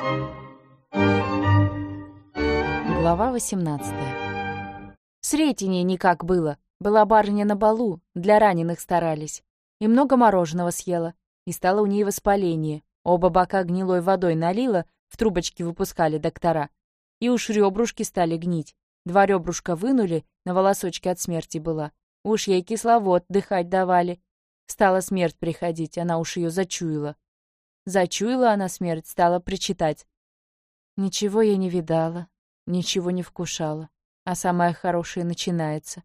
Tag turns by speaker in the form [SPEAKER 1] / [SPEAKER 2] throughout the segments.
[SPEAKER 1] Глава 18. Сретение никак было. Была барыня на балу, для раненых старались. И много мороженого съела. И стало у ней воспаление. Оба бока гнилой водой налила, в трубочки выпускали доктора. И уж ребрушки стали гнить. 2 ребрушка вынули, на волосочке от смерти была. Уж ей кисловод дыхать давали. Стала смерть приходить, она уж ее зачуяла. Зачуяла она смерть, стала причитать. Ничего я не видала, ничего не вкушала, а самое хорошее начинается.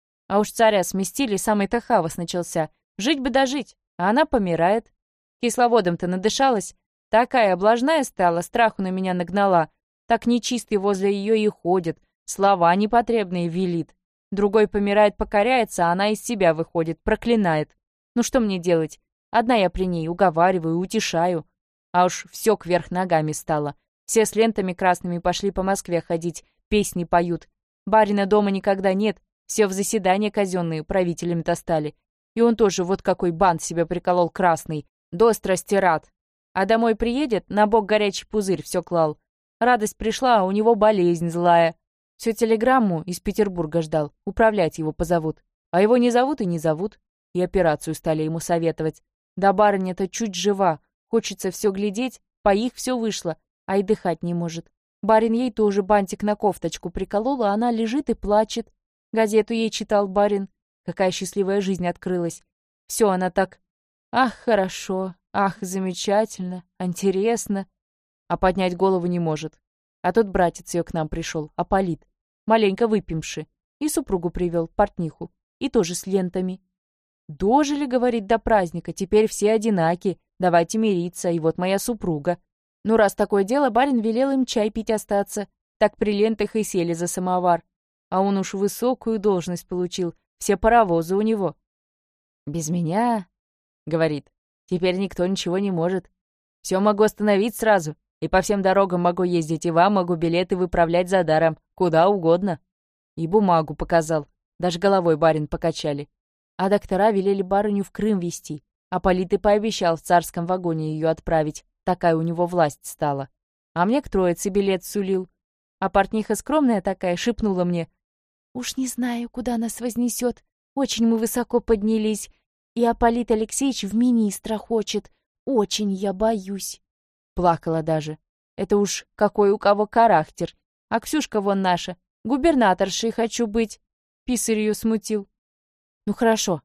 [SPEAKER 1] А уж царя сместили, самый-то хавос начался. Жить бы дожить, а она помирает. Кисловодом-то надышалась, такая облажная стала, страху на меня нагнала. Так нечистый возле ее и ходит, слова непотребные велит. Другой помирает, покоряется, а она из себя выходит, проклинает. Ну что мне делать? Одна я при ней уговариваю, утешаю. А уж все кверх ногами стало. Все с лентами красными пошли по Москве ходить, песни поют. Барина дома никогда нет, все в заседания казенные правителями-то стали. И он тоже вот какой бант себе приколол красный, до страсти рад. А домой приедет, на бок горячий пузырь все клал. Радость пришла, а у него болезнь злая. Все телеграмму из Петербурга ждал, управлять его позовут. А его не зовут и не зовут. И операцию стали ему советовать. Да барыня-то чуть жива, хочется все глядеть, по их все вышло, а и дыхать не может. Барин ей тоже бантик на кофточку приколол, а она лежит и плачет. Газету ей читал барин. Какая счастливая жизнь открылась. Все она так... Ах, хорошо, ах, замечательно, интересно. А поднять голову не может. А тот братец ее к нам пришел, Аполит, маленько выпивши, и супругу привел, портниху, и тоже с лентами. «Дожили, — говорит, — до праздника, теперь все одинаки, давайте мириться, и вот моя супруга». Ну, раз такое дело, барин велел им чай пить остаться, так при лентах и сели за самовар. А он уж высокую должность получил, все паровозы у него. «Без меня, — говорит, — теперь никто ничего не может. Все могу остановить сразу, и по всем дорогам могу ездить, и вам могу билеты выправлять за даром, куда угодно». И бумагу показал, даже головой барин покачали. А доктора велели барыню в Крым везти, а Полит и пообещал в царском вагоне ее отправить, такая у него власть стала. А мне к Троице билет сулил. А портниха скромная такая шепнула мне: «Уж не знаю, куда нас вознесет, очень мы высоко поднялись, и Аполит Алексеевич в министра хочет, очень я боюсь». Плакала даже. Это уж какой у кого характер. А Ксюшка вон наша, губернаторшей хочу быть. Писарь ее смутил. Ну хорошо.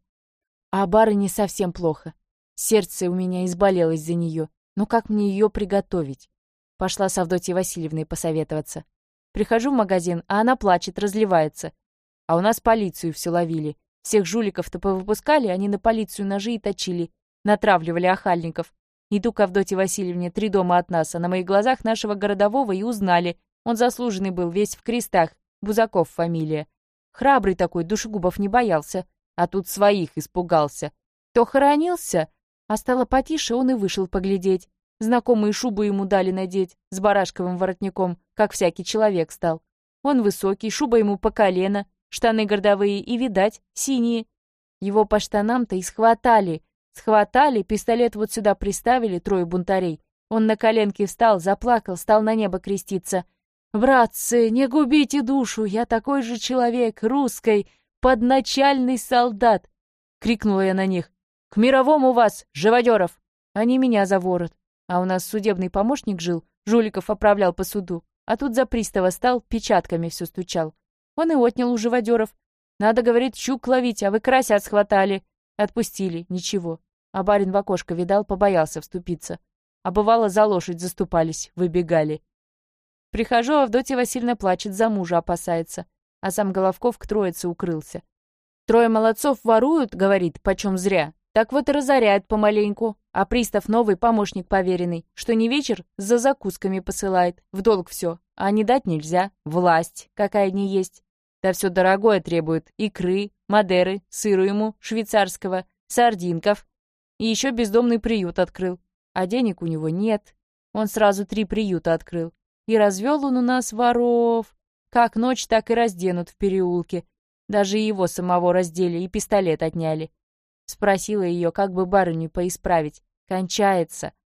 [SPEAKER 1] А барыне совсем плохо. Сердце у меня изболелось за нее. Но как мне ее приготовить? Пошла с Авдотьей Васильевной посоветоваться. Прихожу в магазин, а она плачет, разливается. А у нас полицию все ловили. Всех жуликов-то повыпускали, они на полицию ножи и точили. Натравливали охальников. Иду к Авдотье Васильевне 3 дома от нас, а на моих глазах нашего городового и узнали. Он заслуженный был, весь в крестах. Бузаков фамилия. Храбрый такой, душегубов не боялся. А тут своих испугался. То хоронился, а стало потише, он и вышел поглядеть. Знакомые шубы ему дали надеть, с барашковым воротником, как всякий человек стал. Он высокий, шуба ему по колено, штаны гордовые и, видать, синие. Его по штанам-то и схватали. Схватали, пистолет вот сюда приставили, 3 бунтарей. Он на коленки встал, заплакал, стал на небо креститься. «Братцы, не губите душу, я такой же человек, русский, подначальный солдат!» — крикнула я на них. «К мировому вас, живодеров!» Они меня за ворот. А у нас судебный помощник жил, жуликов оправлял по суду. А тут за пристава стал, печатками все стучал. Он и отнял у живодеров. Надо, говорит, щук ловить, а вы красят схватали. Отпустили, ничего. А барин в окошко видал, побоялся вступиться. А бывало, за лошадь заступались, выбегали. Прихожу, а Авдотья Васильевна плачет, за мужа опасается. А сам Головков к Троице укрылся. 3 молодцов воруют, говорит, почем зря. Так вот и разоряют помаленьку. А пристав новый, помощник поверенный, что не вечер, за закусками посылает. В долг все. А не дать нельзя. Власть, какая ни есть. Да все дорогое требует. Икры, мадеры, сыру ему, швейцарского, сардинков. И еще бездомный приют открыл. А денег у него нет. Он сразу 3 приюта открыл. И развел он у нас воров. Как ночь, так и разденут в переулке. Даже его самого раздели и пистолет отняли. Спросила ее, как бы барыню поисправить. Кончается.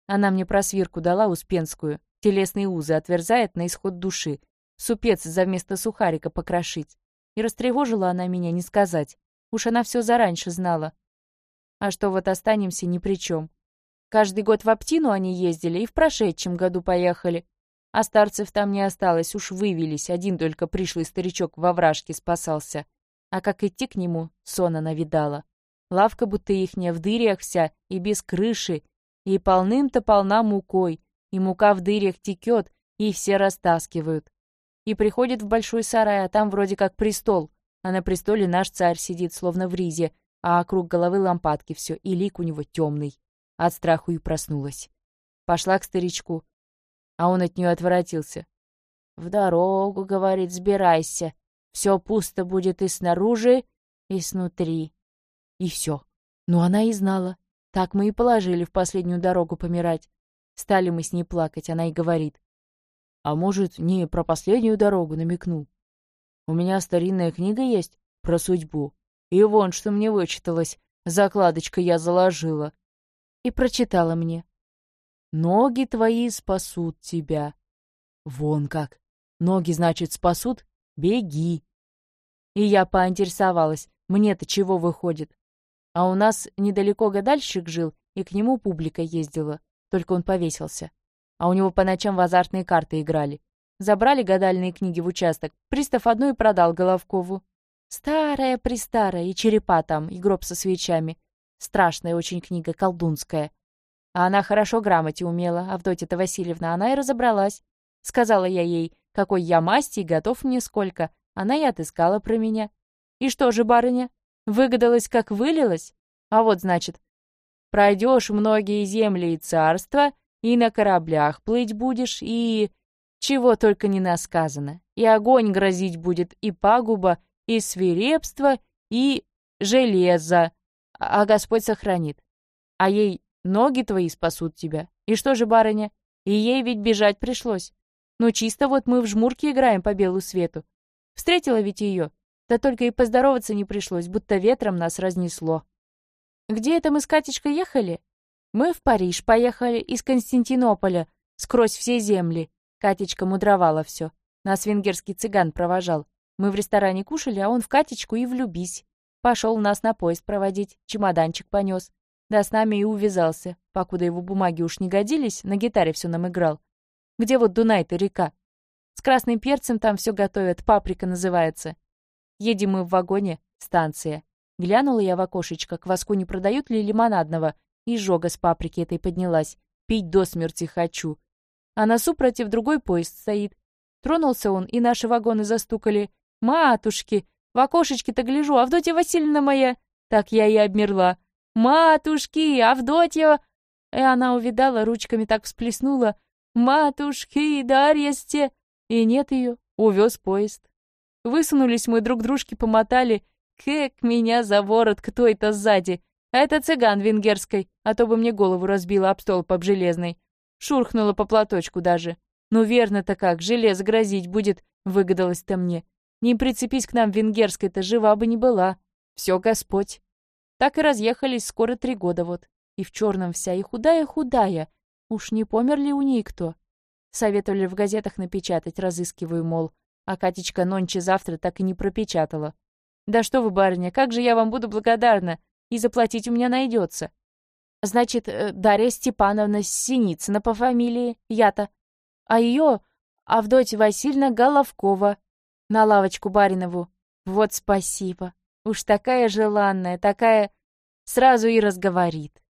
[SPEAKER 1] Она мне просвирку дала успенскую, телесные узы отверзает на исход души, супец за вместо сухарика покрошить. И растревожила она меня не сказать. Уж она все зараньше знала. А что вот останемся ни при чем. Каждый год в Оптину они ездили и в прошедшем году поехали. А старцев там не осталось, уж вывелись, один только пришлый старичок во вражке спасался. А как идти к нему, сона навидала. Лавка будто ихняя в дырях вся и без крыши, и полным-то полна мукой, и мука в дырях текет, и все растаскивают. И приходит в большой сарай, а там вроде как престол, а на престоле наш царь сидит, словно в ризе, а округ головы лампадки все, и лик у него темный. От страху и проснулась. Пошла к старичку, а он от нее отворотился. «В дорогу, — говорит, — сбирайся, все пусто будет и снаружи, и снутри». И все. Ну, она и знала. Так мы и положили в последнюю дорогу помирать. Стали мы с ней плакать, она и говорит. А может, не про последнюю дорогу намекнул? У меня старинная книга есть про судьбу. И вон, что мне вычиталось, закладочкой я заложила. И прочитала мне. «Ноги твои спасут тебя». Вон как. Ноги, значит, спасут? Беги. И я поинтересовалась, мне-то чего выходит? А у нас недалеко гадальщик жил, и к нему публика ездила. Только он повесился. А у него по ночам в азартные карты играли. Забрали гадальные книги в участок. Пристав одну и продал Головкову. Старая-престарая, и черепа там, и гроб со свечами. Страшная очень книга, колдунская. А она хорошо грамоте умела, Авдотья-то Васильевна, она и разобралась. Сказала я ей, какой я масти и готов мне сколько. Она и отыскала про меня. И что же, барыня, выгадалась, как вылилась? А вот, значит, пройдешь многие земли и царства, и на кораблях плыть будешь, и... Чего только не насказано. И огонь грозить будет, и пагуба, и свирепство, и железо. А Господь сохранит. А ей ноги твои спасут тебя. И что же, барыня? И ей ведь бежать пришлось. Ну, чисто вот мы в жмурки играем по белу свету. Встретила ведь ее. Да только и поздороваться не пришлось, будто ветром нас разнесло. Где это мы с Катечкой ехали? Мы в Париж поехали из Константинополя, скрозь все земли. Катечка мудровала все. Нас венгерский цыган провожал. Мы в ресторане кушали, а он в Катечку и влюбись. Пошел нас на поезд проводить, чемоданчик понес. Да с нами и увязался. Покуда его бумаги уж не годились, на гитаре все нам играл. Где вот Дунай-то река? С красным перцем там все готовят, паприка называется. Едем мы в вагоне, станция. Глянула я в окошечко, кваску не продают ли лимонадного, и жога с паприки этой поднялась. Пить до смерти хочу. А носу против другой поезд стоит. Тронулся он, и наши вагоны застукали. Матушки! В окошечке-то гляжу, Авдотья Васильевна моя! Так я и обмерла. Матушки! Авдотья! И она увидала, ручками так всплеснула. Матушки, Дарья-сте! И нет ее, увез поезд. Высунулись мы, друг дружке помотали. Как меня за ворот, кто это сзади? А это цыган венгерской, а то бы мне голову разбила об столб об железный. Шурхнула по платочку даже. Ну верно-то как, железо грозить будет, выгадалось-то мне. Не прицепись к нам венгерской-то, жива бы не была. Все Господь. Так и разъехались скоро 3 года вот. И в черном вся, и худая-худая. Уж не помер ли у ней кто? Советовали в газетах напечатать, разыскиваю, мол. А Катечка нонче завтра так и не пропечатала. Да что вы, барыня, как же я вам буду благодарна. И заплатить у меня найдется. Значит, Дарья Степановна Синицына по фамилии, я-то. А ее Авдотья Васильевна Головкова. На лавочку баринову. Вот спасибо. Уж такая желанная, такая... Сразу и разговорит.